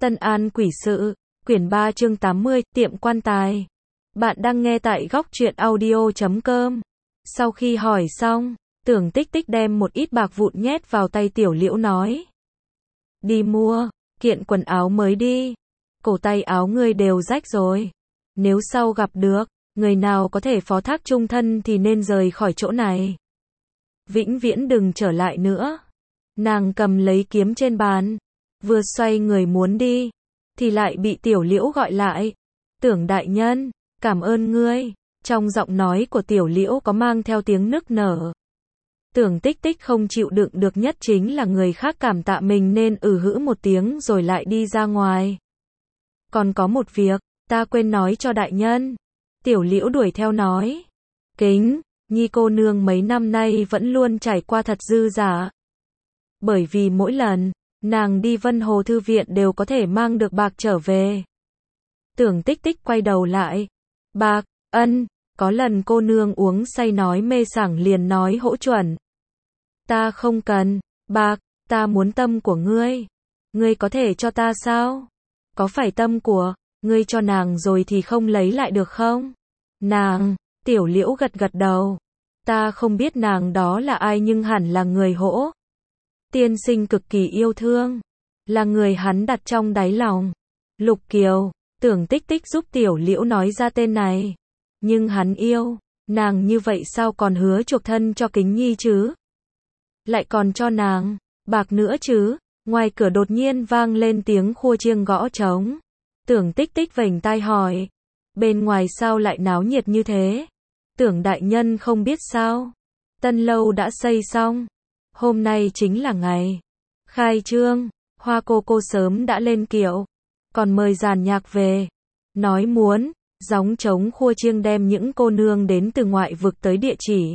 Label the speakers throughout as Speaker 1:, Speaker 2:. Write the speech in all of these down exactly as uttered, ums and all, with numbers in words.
Speaker 1: Tân An Quỷ Sự, quyển ba chương tám mươi, tiệm quan tài. Bạn đang nghe tại góc truyện audio chấm com. Sau khi hỏi xong, Tưởng Tích Tích đem một ít bạc vụn nhét vào tay Tiểu Liễu nói. Đi mua, kiện quần áo mới đi. Cổ tay áo ngươi đều rách rồi. Nếu sau gặp được, người nào có thể phó thác chung thân thì nên rời khỏi chỗ này. Vĩnh viễn đừng trở lại nữa. Nàng cầm lấy kiếm trên bàn, vừa xoay người muốn đi, thì lại bị Tiểu Liễu gọi lại. Tưởng đại nhân, cảm ơn ngươi. Trong giọng nói của Tiểu Liễu có mang theo tiếng nức nở. Tưởng Tích Tích không chịu đựng được nhất chính là người khác cảm tạ mình nên ừ hữ một tiếng rồi lại đi ra ngoài. Còn có một việc, ta quên nói cho đại nhân. Tiểu Liễu đuổi theo nói. Kính, Nhi cô nương mấy năm nay vẫn luôn trải qua thật dư dả. Bởi vì mỗi lần, nàng đi Vân Hồ Thư Viện đều có thể mang được bạc trở về. Tưởng Tích Tích quay đầu lại. Bạc, ân, có lần cô nương uống say nói mê sảng liền nói hỗ chuẩn. Ta không cần, bạc, ta muốn tâm của ngươi. Ngươi có thể cho ta sao? Có phải tâm của, ngươi cho nàng rồi thì không lấy lại được không? Nàng, Tiểu Liễu gật gật đầu. Ta không biết nàng đó là ai nhưng hẳn là người hỗ. Tiên sinh cực kỳ yêu thương. Là người hắn đặt trong đáy lòng. Lục Kiều, Tưởng Tích Tích giúp Tiểu Liễu nói ra tên này. Nhưng hắn yêu, nàng như vậy sao còn hứa chuộc thân cho Kính Nhi chứ? Lại còn cho nàng, bạc nữa chứ? Ngoài cửa đột nhiên vang lên tiếng khua chiêng gõ trống. Tưởng Tích Tích vểnh tai hỏi. Bên ngoài sao lại náo nhiệt như thế? Tưởng đại nhân không biết sao? Tân lâu đã xây xong. Hôm nay chính là ngày khai trương. Hoa cô cô sớm đã lên kiệu. Còn mời dàn nhạc về. Nói muốn, gióng trống khua chiêng đem những cô nương đến từ ngoại vực tới địa chỉ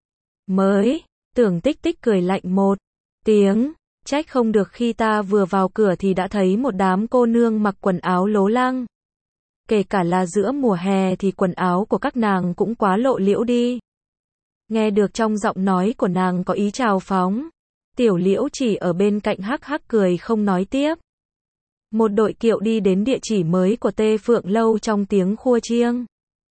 Speaker 1: mới. Tưởng Tích Tích cười lạnh một tiếng. Trách không được khi ta vừa vào cửa thì đã thấy một đám cô nương mặc quần áo lố lăng. Kể cả là giữa mùa hè thì quần áo của các nàng cũng quá lộ liễu đi. Nghe được trong giọng nói của nàng có ý trào phóng. Tiểu Liễu chỉ ở bên cạnh hắc hắc cười không nói tiếp. Một đội kiệu đi đến địa chỉ mới của Tê Phượng Lâu trong tiếng khua chiêng.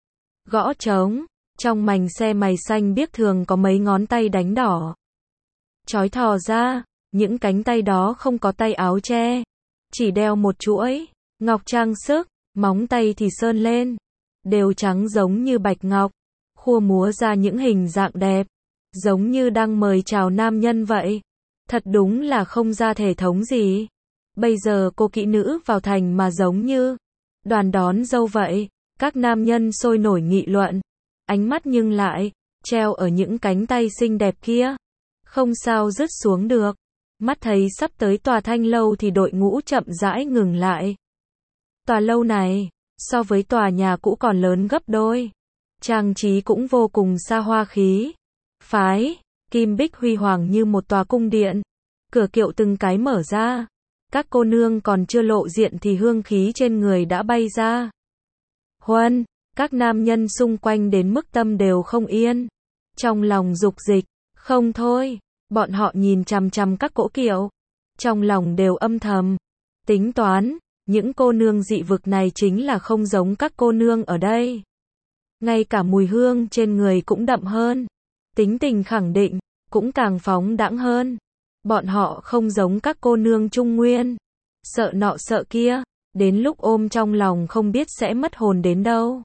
Speaker 1: Gõ trống, trong mành xe mày xanh biếc thường có mấy ngón tay đánh đỏ. Chói thò ra, những cánh tay đó không có tay áo che. Chỉ đeo một chuỗi, ngọc trang sức, móng tay thì sơn lên. Đều trắng giống như bạch ngọc. Khua múa ra những hình dạng đẹp. Giống như đang mời chào nam nhân vậy. Thật đúng là không ra thể thống gì. Bây giờ cô kỹ nữ vào thành mà giống như đoàn đón dâu vậy. Các nam nhân sôi nổi nghị luận. Ánh mắt nhưng lại treo ở những cánh tay xinh đẹp kia. Không sao dứt xuống được. Mắt thấy sắp tới tòa Thanh Lâu thì đội ngũ chậm rãi ngừng lại. Tòa lâu này, so với tòa nhà cũ còn lớn gấp đôi. Trang trí cũng vô cùng xa hoa khí. Phái, kim bích huy hoàng như một tòa cung điện. Cửa kiệu từng cái mở ra. Các cô nương còn chưa lộ diện thì hương khí trên người đã bay ra. Huân, các nam nhân xung quanh đến mức tâm đều không yên. Trong lòng dục dịch, không thôi, bọn họ nhìn chằm chằm các cỗ kiệu. Trong lòng đều âm thầm, tính toán, những cô nương dị vực này chính là không giống các cô nương ở đây. Ngay cả mùi hương trên người cũng đậm hơn. Tính tình khẳng định, cũng càng phóng đãng hơn. Bọn họ không giống các cô nương Trung Nguyên. Sợ nọ sợ kia, đến lúc ôm trong lòng không biết sẽ mất hồn đến đâu.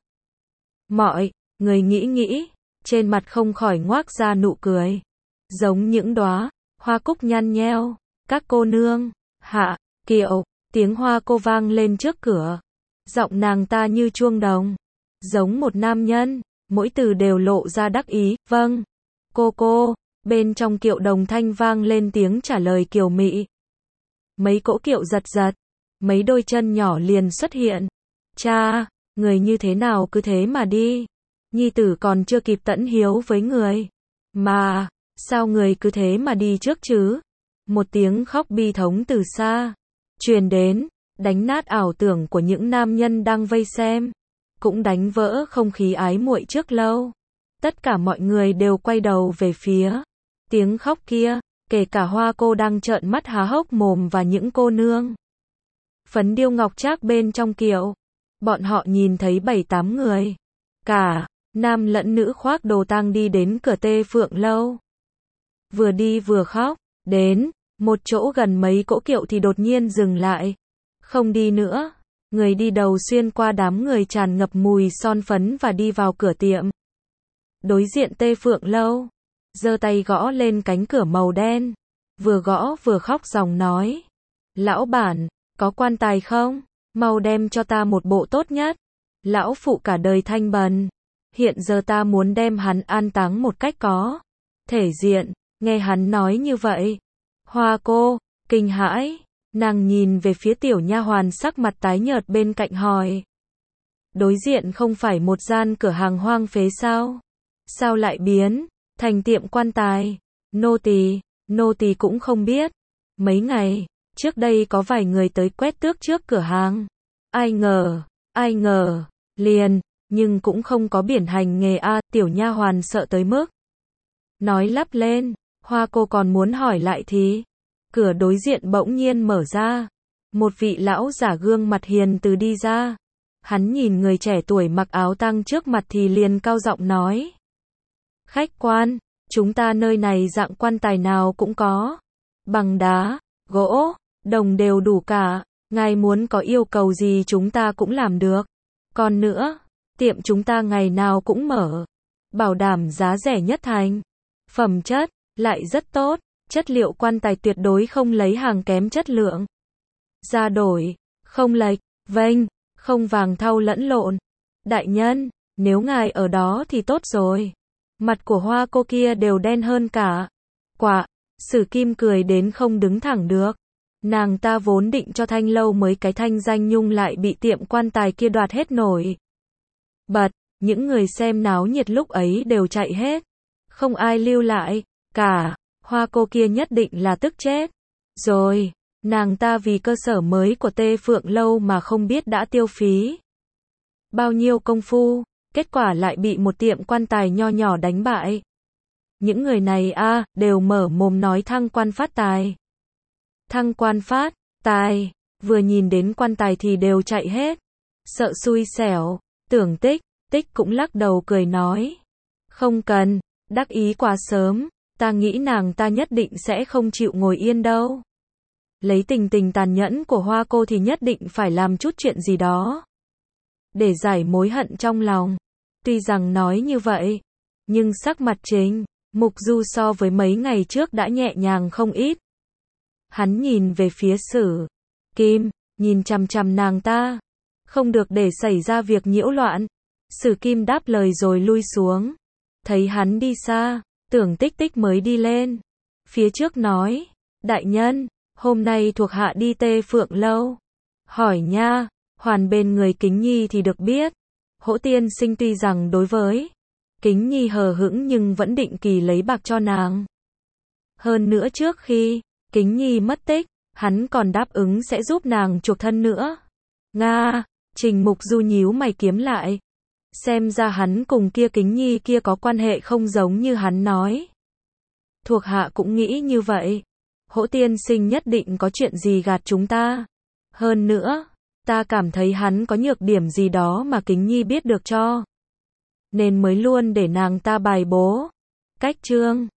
Speaker 1: Mọi người nghĩ nghĩ, trên mặt không khỏi ngoác ra nụ cười. Giống những đóa hoa cúc nhăn nheo. Các cô nương, hạ, kiệu, tiếng hoa cô vang lên trước cửa. Giọng nàng ta như chuông đồng. Giống một nam nhân, mỗi từ đều lộ ra đắc ý. Vâng, cô cô. Bên trong kiệu đồng thanh vang lên tiếng trả lời kiều mị. Mấy cỗ kiệu giật giật. Mấy đôi chân nhỏ liền xuất hiện. Cha, người như thế nào cứ thế mà đi. Nhi tử còn chưa kịp tẫn hiếu với người. Mà, sao người cứ thế mà đi trước chứ? Một tiếng khóc bi thống từ xa truyền đến, đánh nát ảo tưởng của những nam nhân đang vây xem. Cũng đánh vỡ không khí ái muội trước lâu. Tất cả mọi người đều quay đầu về phía tiếng khóc kia, kể cả Hoa cô đang trợn mắt há hốc mồm và những cô nương phấn điêu ngọc trác bên trong kiệu. Bọn họ nhìn thấy bảy tám người. Cả, nam lẫn nữ khoác đồ tang đi đến cửa Tê Phượng Lâu. Vừa đi vừa khóc, đến một chỗ gần mấy cỗ kiệu thì đột nhiên dừng lại. Không đi nữa. Người đi đầu xuyên qua đám người tràn ngập mùi son phấn và đi vào cửa tiệm. Đối diện Tê Phượng Lâu, giơ tay gõ lên cánh cửa màu đen, vừa gõ vừa khóc giọng nói: "Lão bản, có quan tài không? Mau đem cho ta một bộ tốt nhất. Lão phụ cả đời thanh bần, hiện giờ ta muốn đem hắn an táng một cách có thể diện." Nghe hắn nói như vậy, Hoa cô kinh hãi, nàng nhìn về phía tiểu nha hoàn sắc mặt tái nhợt bên cạnh hỏi: "Đối diện không phải một gian cửa hàng hoang phế sao? Sao lại biến thành tiệm quan tài?" "Nô tỳ, nô tỳ cũng không biết. Mấy ngày trước đây có vài người tới quét tước trước cửa hàng. Ai ngờ, ai ngờ, liền, nhưng cũng không có biển hành nghề a." Tiểu nha hoàn sợ tới mức nói lắp lên. Hoa cô còn muốn hỏi lại thì cửa đối diện bỗng nhiên mở ra. Một vị lão giả gương mặt hiền từ đi ra. Hắn nhìn người trẻ tuổi mặc áo tang trước mặt thì liền cao giọng nói: "Khách quan, chúng ta nơi này dạng quan tài nào cũng có. Bằng đá, gỗ, đồng đều đủ cả. Ngài muốn có yêu cầu gì chúng ta cũng làm được. Còn nữa, tiệm chúng ta ngày nào cũng mở. Bảo đảm giá rẻ nhất thành. Phẩm chất lại rất tốt. Chất liệu quan tài tuyệt đối không lấy hàng kém chất lượng. Ra đổi, không lệch, vênh, không vàng thau lẫn lộn. Đại nhân, nếu ngài ở đó thì tốt rồi." Mặt của Hoa cô kia đều đen hơn cả. Quả, Sử Kim cười đến không đứng thẳng được. Nàng ta vốn định cho Thanh Lâu mới cái thanh danh nhung lại bị tiệm quan tài kia đoạt hết nổi bật. Những người xem náo nhiệt lúc ấy đều chạy hết. Không ai lưu lại cả. Hoa cô kia nhất định là tức chết rồi. Nàng ta vì cơ sở mới của Tê Phượng Lâu mà không biết đã tiêu phí bao nhiêu công phu, kết quả lại bị một tiệm quan tài nho nhỏ đánh bại. Những người này a à, đều mở mồm nói thăng quan phát tài. Thăng quan phát tài, vừa nhìn đến quan tài thì đều chạy hết. Sợ xui xẻo. Tưởng Tích, Tích cũng lắc đầu cười nói: "Không cần, đắc ý quá sớm, ta nghĩ nàng ta nhất định sẽ không chịu ngồi yên đâu. Lấy tình tình tàn nhẫn của Hoa cô thì nhất định phải làm chút chuyện gì đó để giải mối hận trong lòng." Tuy rằng nói như vậy, nhưng sắc mặt Trình Mục Du so với mấy ngày trước đã nhẹ nhàng không ít. Hắn nhìn về phía Sử Kim, nhìn chằm chằm nàng ta, không được để xảy ra việc nhiễu loạn. Sử Kim đáp lời rồi lui xuống. Thấy hắn đi xa, Tưởng Tích Tích mới đi lên phía trước nói: "Đại nhân, hôm nay thuộc hạ đi Tê Phượng Lâu, hỏi nha hoàn bên người Kính Nhi thì được biết, Hỗ tiên sinh tuy rằng đối với Kính Nhi hờ hững nhưng vẫn định kỳ lấy bạc cho nàng. Hơn nữa trước khi Kính Nhi mất tích, hắn còn đáp ứng sẽ giúp nàng chuộc thân nữa." Nga, Trình Mục Du nhíu mày kiếm lại. Xem ra hắn cùng kia Kính Nhi kia có quan hệ không giống như hắn nói. Thuộc hạ cũng nghĩ như vậy. Hỗ tiên sinh nhất định có chuyện gì gạt chúng ta. Hơn nữa, ta cảm thấy hắn có nhược điểm gì đó mà Kính Nhi biết được cho nên mới luôn để nàng ta bài bố. Cách trương